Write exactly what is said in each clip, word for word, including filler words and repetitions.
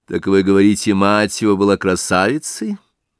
Так вы говорите, мать его была красавицей?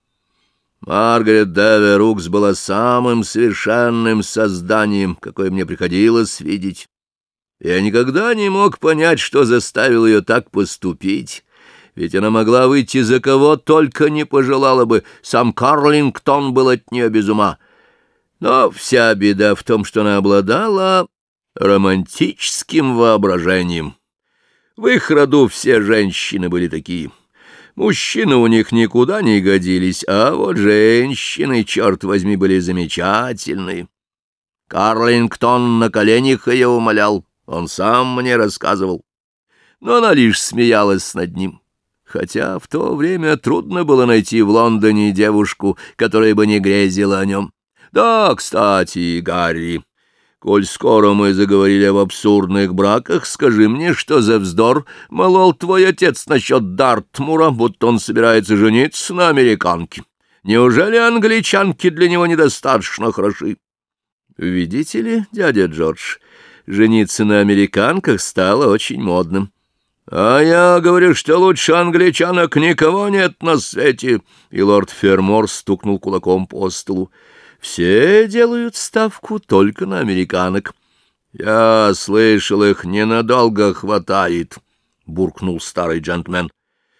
Маргарет Деверукс была самым совершенным созданием, какое мне приходилось видеть. Я никогда не мог понять, что заставило ее так поступить, ведь она могла выйти за кого только не пожелала бы, сам Карлингтон был от нее без ума. Но вся беда в том, что она обладала романтическим воображением. В их роду все женщины были такие. Мужчины у них никуда не годились, а вот женщины, черт возьми, были замечательные. Карлингтон на коленях ее умолял, он сам мне рассказывал. Но она лишь смеялась над ним, хотя в то время трудно было найти в Лондоне девушку, которая бы не грезила о нем. Да, кстати, Гарри, коль скоро мы заговорили об абсурдных браках, скажи мне, что за вздор молол твой отец насчет Дартмура, будто он собирается жениться на американке. Неужели англичанки для него недостаточно хороши? Видите ли, дядя Джордж, жениться на американках стало очень модным. А я говорю, что лучше англичанок никого нет на свете, и лорд Фермор стукнул кулаком по столу. Все делают ставку только на американок. Я слышал, их ненадолго хватает, — буркнул старый джентльмен.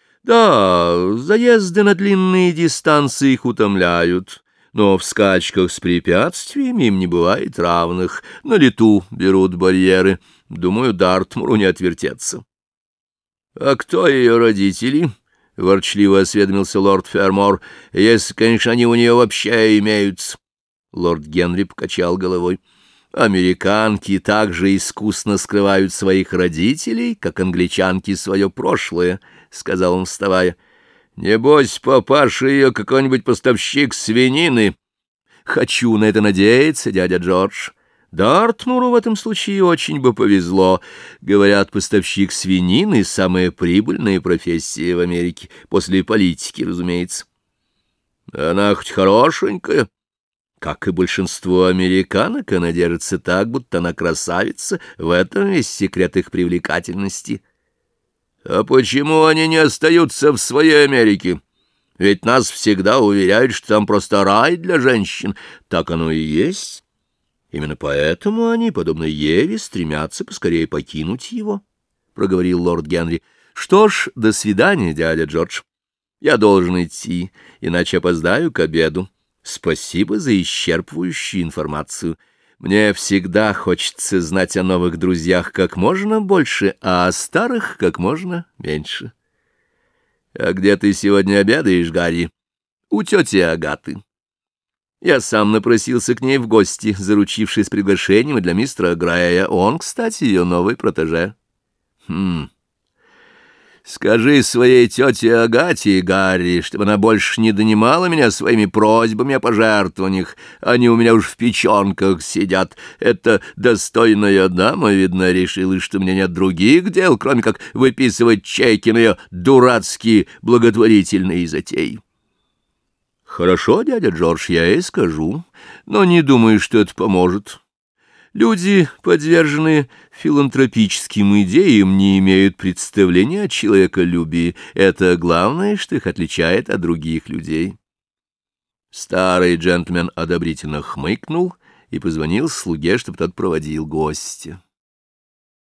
Да, заезды на длинные дистанции их утомляют, но в скачках с препятствиями им не бывает равных. На лету берут барьеры. Думаю, Дартмуру не отвертеться. — А кто ее родители? — ворчливо осведомился лорд Фермор. — Если, конечно, они у нее вообще имеются. Лорд Генри покачал головой. Американки так же искусно скрывают своих родителей, как англичанки свое прошлое, — сказал он, вставая. Небось, папаша ее какой-нибудь поставщик свинины. Хочу на это надеяться, дядя Джордж. Дартмуру в этом случае очень бы повезло. Говорят, поставщик свинины — самая прибыльная профессия в Америке, после политики, разумеется. Она хоть хорошенькая. Как и большинство американок, она держится так, будто она красавица, в этом весь секрет их привлекательности. А почему они не остаются в своей Америке? Ведь нас всегда уверяют, что там просто рай для женщин. Так оно и есть. Именно поэтому они, подобно Еве, стремятся поскорее покинуть его, — проговорил лорд Генри. Что ж, до свидания, дядя Джордж. Я должен идти, иначе опоздаю к обеду. Спасибо за исчерпывающую информацию. Мне всегда хочется знать о новых друзьях как можно больше, а о старых как можно меньше. — А где ты сегодня обедаешь, Гарри? — У тети Агаты. Я сам напросился к ней в гости, заручившись приглашением и для мистера Грея. Он, кстати, ее новый протеже. — Хм... Скажи своей тете Агате, Гарри, чтобы она больше не донимала меня своими просьбами о пожертвованиях. Они у меня уж в печенках сидят. Эта достойная дама, видно, решила, что у меня нет других дел, кроме как выписывать чеки на ее дурацкие благотворительные затеи. Хорошо, дядя Джордж, я ей скажу, но не думаю, что это поможет. Люди, подверженные филантропическим идеям, не имеют представления о человеколюбии. Это главное, что их отличает от других людей. Старый джентльмен одобрительно хмыкнул и позвонил слуге, чтобы тот проводил гостя.